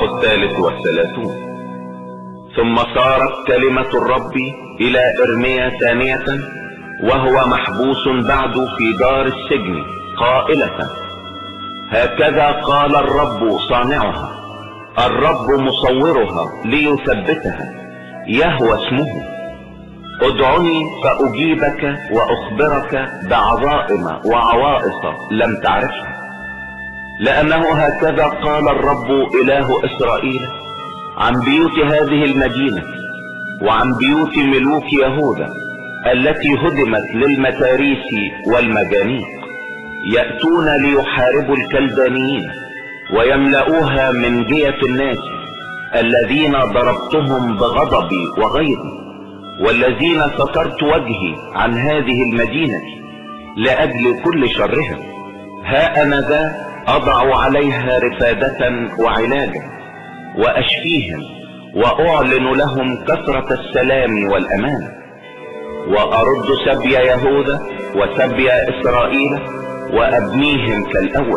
33. ثم صارت كلمة الرب الى ارميا ثانية وهو محبوس بعد في دار السجن قائلة: هكذا قال الرب صانعها، الرب مصورها ليثبتها، يهوى اسمه: ادعني فاجيبك واخبرك بعظائم وعوائص لم تعرفها. لانه هكذا قال الرب اله اسرائيل عن بيوت هذه المدينة وعن بيوت ملوك يهوذا التي هدمت للمتاريس والمجانيق: يأتون ليحاربوا الكلدانيين ويملؤوها من جية الناس الذين ضربتهم بغضبي وغيظي، والذين سترت وجهي عن هذه المدينة لأجل كل شرها. ها أنا ذا أضع عليها رفادة وعلاجا وأشفيهم وأعلن لهم كثرة السلام والأمان، وأرد سبي يهوذا وسبي إسرائيل وأبنيهم كالأول،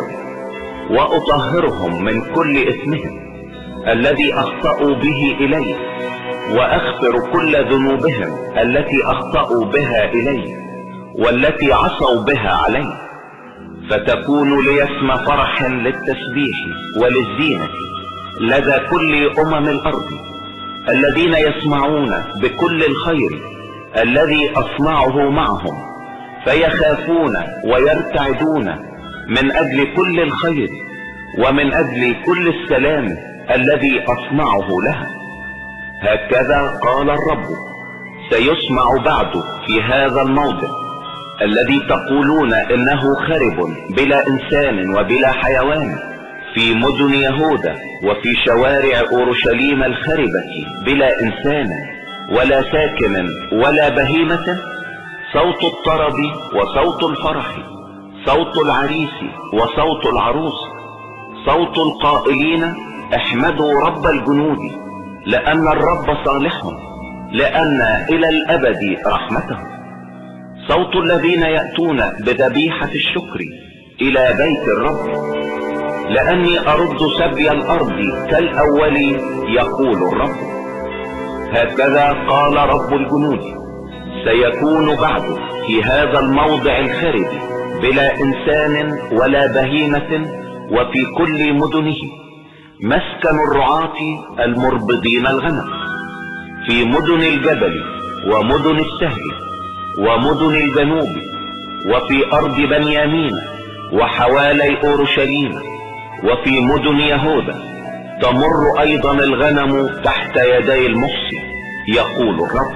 وأطهرهم من كل إثمهم الذي أخطأوا به إلي، وأغفر كل ذنوبهم التي أخطأوا بها إلي والتي عصوا بها علي، فتكون لي اسم فرح للتسبيح وللزينة لدى كل الأرض الذين يسمعون بكل الخير الذي أصنعه معهم، فيخافون ويرتعدون من أجل كل الخير ومن أجل كل السلام الذي أصنعه لها. هكذا قال الرب: سيسمع بعد في هذا الموضع الذي تقولون إنه خرب بلا إنسان وبلا حيوان، في مدن يهوذا وفي شوارع أورشليم الخربة بلا إنسان ولا ساكن ولا بهيمة، صوت الطرب وصوت الفرح، صوت العريس وصوت العروس، صوت القائلين: احمدوا رب الجنود، لأن الرب صالح، لأن إلى الأبد رحمته. صوت الذين يأتون بذبيحة الشكر إلى بيت الرب، لأني أرد سبي الأرض كالأول، يقول الرب. هكذا قال رب الجنود: سيكون بعد في هذا الموضع الخرب بلا إنسان ولا بهيمة وفي كل مدنه مسكن الرعاة المربضين الغنم، في مدن الجبل ومدن السهل ومدن الجنوب وفي أرض بنيامين وحوالي أورشليم وفي مدن يهوذا، تمر أيضا الغنم تحت يدي المحصي، يقول الرب.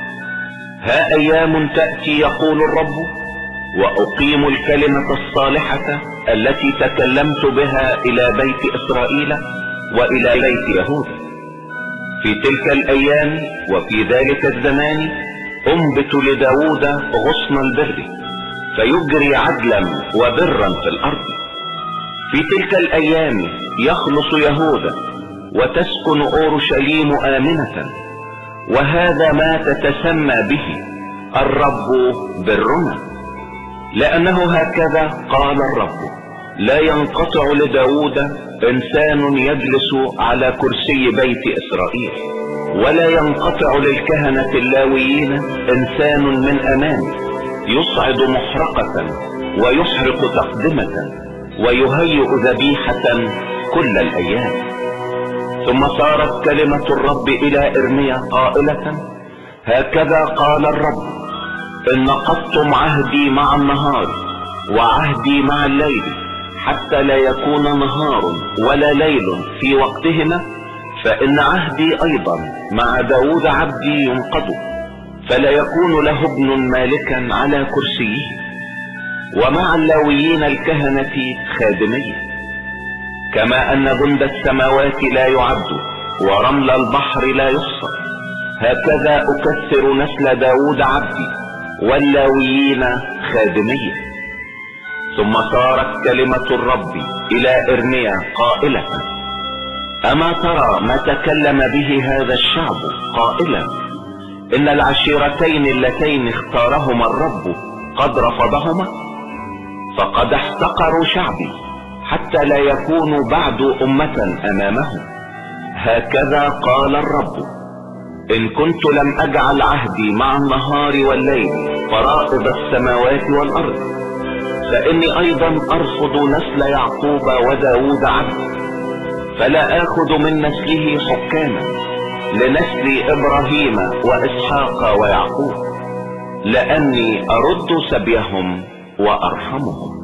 ها أيام تأتي، يقول الرب، وأقيم الكلمة الصالحة التي تكلمت بها إلى بيت إسرائيل وإلى بيت يهوذا. في تلك الأيام وفي ذلك الزمان أنبت لداود غصن البر، فيجري عدلا وبرا في الأرض. في تلك الأيام يخلص يهوذا وتسكن أورشليم آمنة، وهذا ما تتسمى به: الرب برنا. لأنه هكذا قال الرب: لا ينقطع لداود إنسان يجلس على كرسي بيت إسرائيل، ولا ينقطع للكهنة اللاويين إنسان من أمامي، يصعد محرقة ويحرق تقدمة ويهيئ ذبيحة كل الأيام. ثم صارت كلمة الرب إلى إرميا قائلة: هكذا قال الرب: إن نقضتم عهدي مع النهار وعهدي مع الليل، حتى لا يكون نهار ولا ليل في وقتهما، فإن عهدي أيضا مع داود عبدي ينقض، فلا يكون له ابن مالكا على كرسيه، ومع اللاويين الكهنة خادمية. كما أن جند السماوات لا يعد ورمل البحر لا يحصى، هكذا أكثر نسل داود عبدي واللاويين خادمية. ثم صارت كلمة الرب إلى إرميا قائلة: أما ترى ما تكلم به هذا الشعب قائلا: إن العشيرتين اللتين اختارهما الرب قد رفضهما، فقد احتقروا شعبي حتى لا يكونوا بعد أمة أمامهم، هكذا قال الرب: إن كنت لم أجعل عهدي مع النهار والليل فرائض السماوات والأرض، فإني أيضا أرفض نسل يعقوب وداود عبدي، فلا آخذ من نسله حكاما لنسل إبراهيم وإسحاق ويعقوب، لأني أرد سبيهم وأرحمهم.